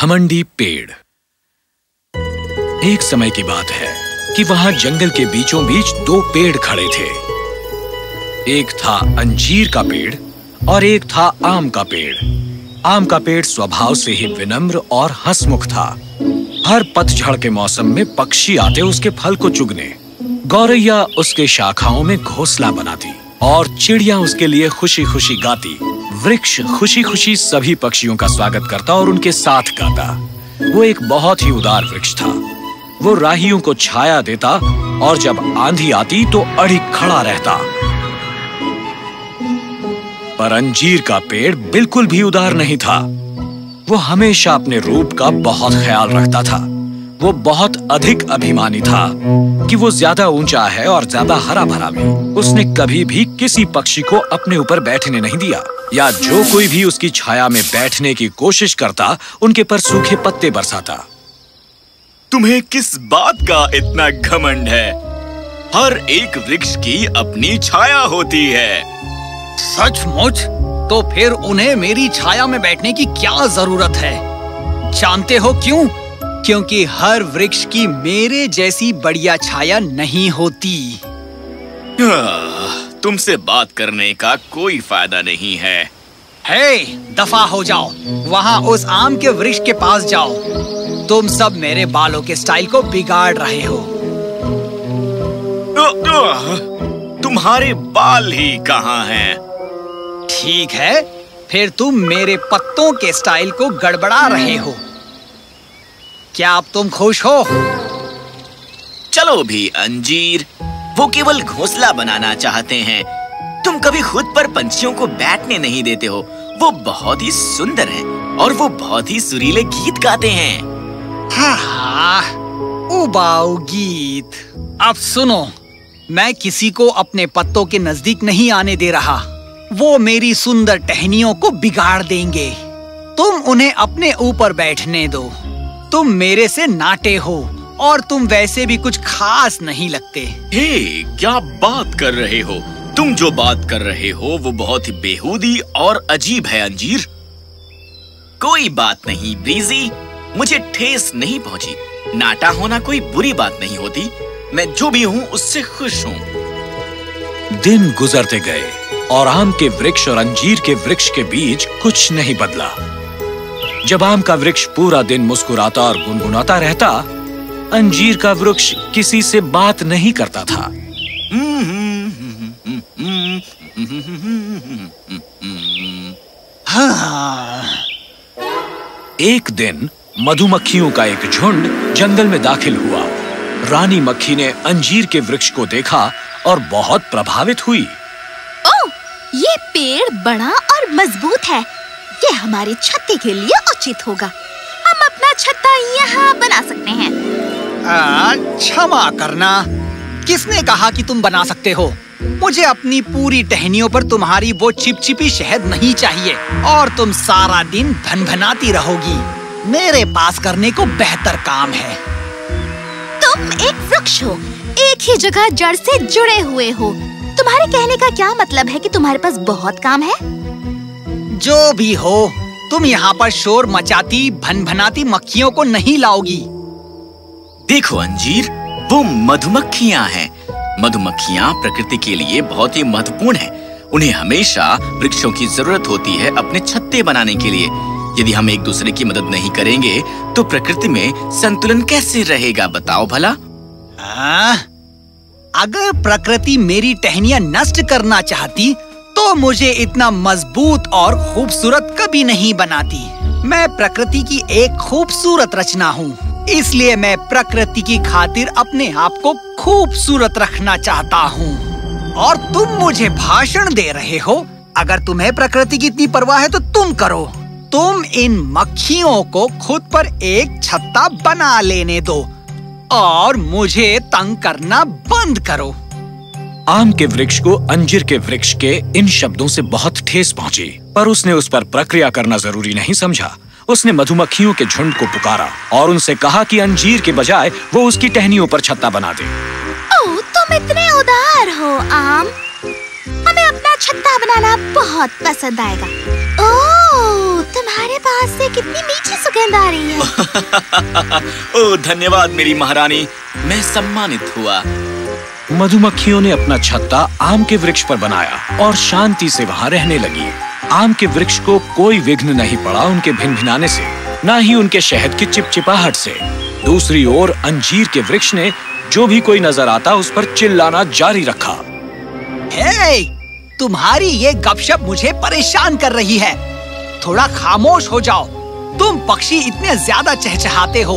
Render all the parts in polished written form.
घमंडी पेड़। एक समय की बात है कि वहां जंगल के बीचों बीच दो पेड़ खड़े थे। एक था अंजीर का पेड़ और एक था आम का पेड़। आम का पेड़ स्वभाव से ही विनम्र और हंसमुख था। हर पतझड़ के मौसम में पक्षी आते उसके फल को चुगने। गौरैया उसके शाखाओं में घोंसला बनाती और चिड़िया उसके लिए खुशी खुशी गाती। वृक्ष खुशी खुशी सभी पक्षियों का स्वागत करता और उनके साथ गाता। वो एक बहुत ही उदार वृक्ष था। वो राहियों को छाया देता और जब आंधी आती तो अड़िग खड़ा रहता। पर अंजीर का पेड़ बिल्कुल भी उदार नहीं था। वो हमेशा अपने रूप का बहुत ख्याल रखता था। वो बहुत अधिक अभिमानी था कि वो ज्यादा ऊंचा है और ज्यादा हरा भरा भी। उसने कभी भी किसी पक्षी को अपने ऊपर बैठने नहीं दिया या जो कोई भी उसकी छाया में बैठने की कोशिश करता उनके पर सूखे पत्ते बरसाता। तुम्हें किस बात का इतना घमंड है? हर एक वृक्ष की अपनी छाया होती है। सचमुच? तो फिर उन्हें मेरी छाया में बैठने की क्या जरूरत है? जानते हो क्यों? क्योंकि हर वृक्ष की मेरे जैसी बढ़िया छाया नहीं होती। तुमसे बात करने का कोई फायदा नहीं है। हे, दफा हो जाओ। वहाँ उस आम के वृक्ष के पास जाओ। तुम सब मेरे बालों के स्टाइल को बिगाड़ रहे हो। तुम्हारे बाल ही कहाँ हैं? ठीक है, फिर तुम मेरे पत्तों के स्टाइल को गड़बड़ा रहे हो। क्या अब तुम खुश हो? चलो भी अंजीर, वो केवल घोंसला बनाना चाहते हैं। तुम कभी खुद पर पंछियों को बैठने नहीं देते हो। वो बहुत ही सुंदर हैं और वो बहुत ही सुरीले गीत गाते हैं। हाँ, उबाऊ गीत। अब सुनो, मैं किसी को अपने पत्तों के नजदीक नहीं आने दे रहा। वो मेरी सुंदर टहनियों को बिगाड़ देंगे। तुम उन्हें अपने ऊपर बैठने दो। तुम मेरे से नाटे हो और तुम वैसे भी कुछ खास नहीं लगते। हे, क्या बात कर रहे हो? तुम जो बात कर रहे हो वो बहुत ही बेहूदी और अजीब है अंजीर। कोई बात नहीं ब्रीजी, मुझे ठेस नहीं पहुंची। नाटा होना कोई बुरी बात नहीं होती। मैं जो भी हूँ उससे खुश हूँ। दिन गुजरते गए और आम के वृक्ष और अंजीर के वृक्ष के बीच कुछ नहीं बदला। जब आम का वृक्ष पूरा दिन मुस्कुराता और गुनगुनाता रहता, अंजीर का वृक्ष किसी से बात नहीं करता था। हाँ। एक दिन मधुमक्खियों का एक झुंड जंगल में दाखिल हुआ। रानी मक्खी ने अंजीर के वृक्ष को देखा और बहुत प्रभावित हुई। ओह, ये पेड़ बड़ा और मजबूत है। ये हमारी छत्ते के लिए उचित होगा। हम अपना छत्ता यहाँ बना सकते हैं। क्षमा करना, किसने कहा कि तुम बना सकते हो? मुझे अपनी पूरी टहनियों पर तुम्हारी वो चिपचिपी शहद नहीं चाहिए और तुम सारा दिन भनभनाती रहोगी। मेरे पास करने को बेहतर काम है। तुम एक वृक्ष हो, एक ही जगह जड़ से जुड़े हुए हो। तुम्हारे कहने का क्या मतलब है कि तुम्हारे पास बहुत काम है? जो भी हो, तुम यहाँ पर शोर मचाती भनभनाती मक्खियों को नहीं लाओगी। देखो अंजीर, वो मधुमक्खियाँ हैं। मधुमक्खियाँ प्रकृति के लिए बहुत ही महत्वपूर्ण हैं। उन्हें हमेशा वृक्षों की जरूरत होती है अपने छत्ते बनाने के लिए। यदि हम एक दूसरे की मदद नहीं करेंगे तो प्रकृति में संतुलन कैसे रहेगा, बताओ भला? अगर प्रकृति मेरी टहनियाँ नष्ट करना चाहती तो मुझे इतना मजबूत और खूबसूरत कभी नहीं बनाती। मैं प्रकृति की एक खूबसूरत रचना हूँ, इसलिए मैं प्रकृति की खातिर अपने आप को खूबसूरत रखना चाहता हूँ। और तुम मुझे भाषण दे रहे हो? अगर तुम्हें प्रकृति की इतनी परवाह है तो तुम करो। तुम इन मक्खियों को खुद पर एक छत्ता बना लेने दो और मुझे तंग करना बंद करो। आम के वृक्ष को अंजीर के वृक्ष के इन शब्दों से बहुत ठेस पहुंची, पर उसने उस पर प्रक्रिया करना जरूरी नहीं समझा। उसने मधुमक्खियों के झुंड को पुकारा और उनसे कहा कि अंजीर के बजाय वो उसकी टहनियों पर छत्ता बना दे। ओह, तुम इतने उदार हो आम। हमें अपना छत्ता बनाना बहुत पसंद आएगा। ओह, तुम्हारे पास से कितनी मीठी सुगंध आ रही है। ओह धन्यवाद मेरी महारानी, मैं सम्मानित हुआ। मधुमक्खियों ने अपना छत्ता आम के वृक्ष पर बनाया और शांति से वहाँ रहने लगी। आम के वृक्ष को कोई विघ्न नहीं पड़ा उनके भिनभिनाने से, न ही उनके शहद की चिपचिपाहट से। दूसरी ओर अंजीर के वृक्ष ने जो भी कोई नजर आता उस पर चिल्लाना जारी रखा। हे, तुम्हारी ये गपशप मुझे परेशान कर रही है। थोड़ा खामोश हो जाओ। तुम पक्षी इतने ज्यादा चहचहाते हो।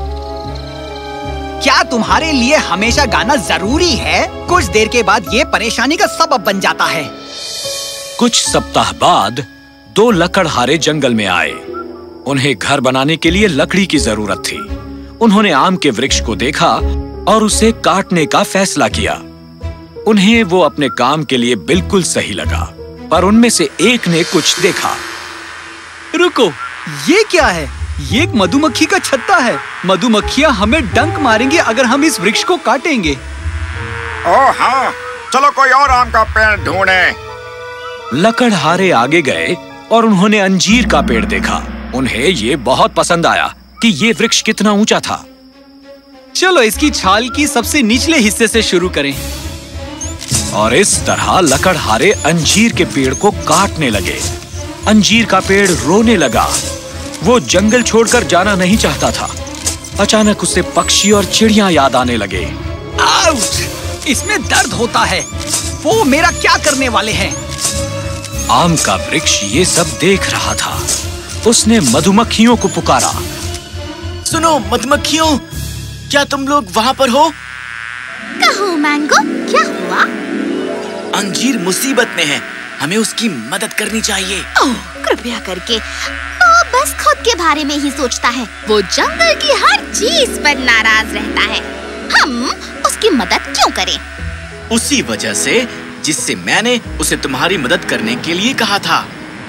क्या तुम्हारे लिए हमेशा गाना जरूरी है? कुछ देर के बाद ये परेशानी का सबब बन जाता है। कुछ सप्ताह बाद 2 लकड़हारे जंगल में आए। उन्हें घर बनाने के लिए लकड़ी की जरूरत थी। उन्होंने आम के वृक्ष को देखा और उसे काटने का फैसला किया। उन्हें वो अपने काम के लिए बिल्कुल सही लगा, पर उनमें से एक ने कुछ देखा। रुको, ये क्या है? ये एक मधुमक्खी का छत्ता है। मधुमक्खियाँ हमें डंक मारेंगे अगर हम इस वृक्ष को काटेंगे। ओह हाँ, चलो कोई और आम का पेड़ ढूंढें। लकड़हारे आगे गए और उन्होंने अंजीर का पेड़ देखा। उन्हें ये बहुत पसंद आया कि ये वृक्ष कितना ऊंचा था। चलो इसकी छाल की सबसे निचले हिस्से से शुरू करें। और इस तरह लकड़हारे अंजीर के पेड़ को काटने लगे। अंजीर का पेड़ रोने लगा। वो जंगल छोड़कर जाना नहीं चाहता था। अचानक उसे पक्षी और चिड़ियां याद आने लगे। आउच! इसमें दर्द होता है। वो मेरा क्या करने वाले हैं? आम का वृक्ष ये सब देख रहा था। उसने मधुमक्खियों को पुकारा। सुनो मधुमक्खियों, क्या तुम लोग वहाँ पर हो? कहो मैंगो, क्या हुआ? अंजीर मुसीबत में है, हमें उसकी मदद करनी चाहिए। ओह, कृपया करके। वो बस खुद के बारे में ही सोचता है। वो जंगल की हर चीज पर नाराज रहता है। हम उसकी मदद क्यों करें? उसी वजह से जिससे मैंने उसे तुम्हारी मदद करने के लिए कहा था।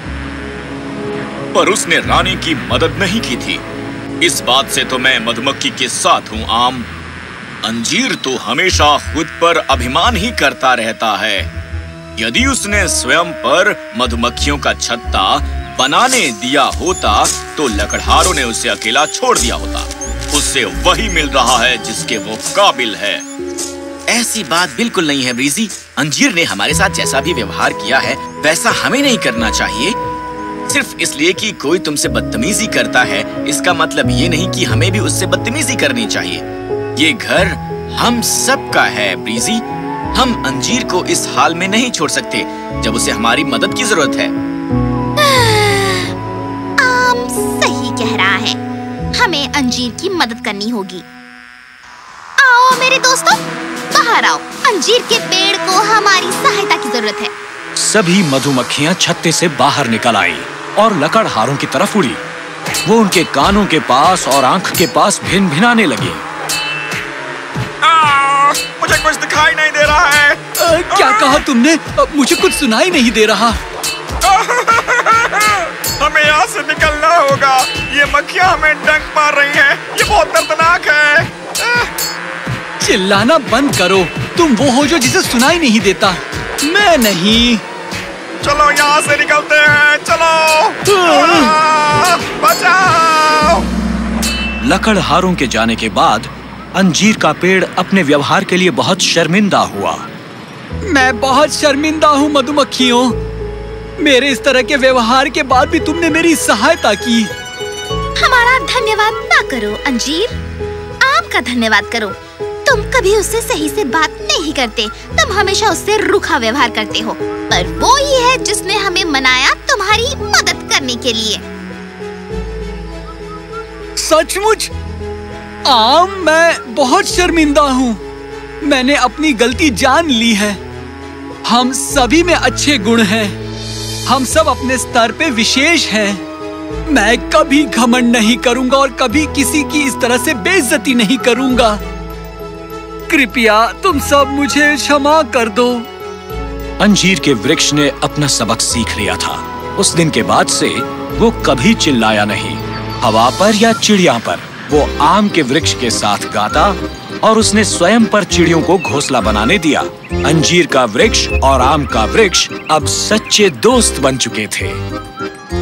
पर उसने रानी की मदद नहीं की थी। इस बात से तो मैं मधुमक्खी के साथ हूँ आम। अंजीर तो हमेशा खुद पर अभिमान ही करता रहता है। यदि उसने स्वयं पर मधुमक्खियों का छत्ता बनाने दिया होता तो लकड़हारों ने उसे अकेला छोड़ दिया होता। उससे वही मिल रहा है जिसके वो काबिल है। ऐसी बात बिल्कुल नहीं है ब्रीजी। अंजीर ने हमारे साथ जैसा भी व्यवहार किया है वैसा हमें नहीं करना चाहिए। सिर्फ इसलिए कि कोई तुमसे बदतमीजी करता है इसका मतलब ये नहीं कि हमें भी उससे बदतमीजी करनी चाहिए। ये घर हम सब का है ब्रीजी। हम अंजीर को इस हाल में नहीं छोड़ सकते जब उसे हमारी मदद की जरूरत है। आम सही कह रहा है। हमें अंजीर की मदद करनी होगी। आओ मेरे दोस्तों, बाहर आओ। अंजीर के पेड़ को हमारी सहायता की जरूरत है। सभी मधुमक्खियां छत्ते से बाहर निकल आईं और लकड़हारों की तरफ उड़ी। वो उनके कानों के पास और आंख के पास भिन-भिनाने लगी। मुझे कुछ दिखाई नहीं दे रहा है। क्या कहा तुमने? मुझे कुछ सुनाई नहीं दे रहा। हमें यहाँ से निकलना होगा। ये मक्खियाँ हमें डंक मार रही हैं। ये बहुत दर्दनाक है। चिल्लाना बंद करो। तुम वो हो जो जिसे सुनाई नहीं देता। मैं नहीं। चलो यहाँ से निकलते हैं। चलो बचाओ। लकड़हारों के जाने के बाद अंजीर का पेड़ अपने व्यवहार के लिए बहुत शर्मिंदा हुआ। मैं बहुत शर्मिंदा हूँ मधुमक्खियों। मेरे इस तरह के व्यवहार के बाद भी तुमने मेरी सहायता की। हमारा धन्यवाद ना करो अंजीर, आम का धन्यवाद करो। तुम कभी उससे सही से बात नहीं करते। तुम हमेशा उससे रूखा व्यवहार करते हो। पर वो ही है जिसने हमें मनाया तुम्हारी मदद करने के लिए। सचमुच आम, मैं बहुत शर्मिंदा हूँ। मैंने अपनी गलती जान ली है। हम सभी में अच्छे गुण हैं। हम सब अपने स्तर पे विशेष हैं। मैं कभी घमंड नहीं करूँगा और कभी किसी की इस तरह से बेइज्जती नहीं करूँगा। कृपया तुम सब मुझे क्षमा कर दो। अंजीर के वृक्ष ने अपना सबक सीख लिया था। उस दिन के बाद से वो कभी चिल्लाया नहीं। हवा पर या चिड़िया पर वो आम के वृक्ष के साथ गाता और उसने स्वयं पर चिड़ियों को घोंसला बनाने दिया। अंजीर का वृक्ष और आम का वृक्ष अब सच्चे दोस्त बन चुके थे।